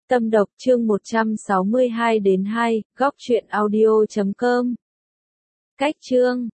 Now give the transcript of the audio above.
Tâm độc chương 162 đến 2, góc truyện audio.com. Cách chương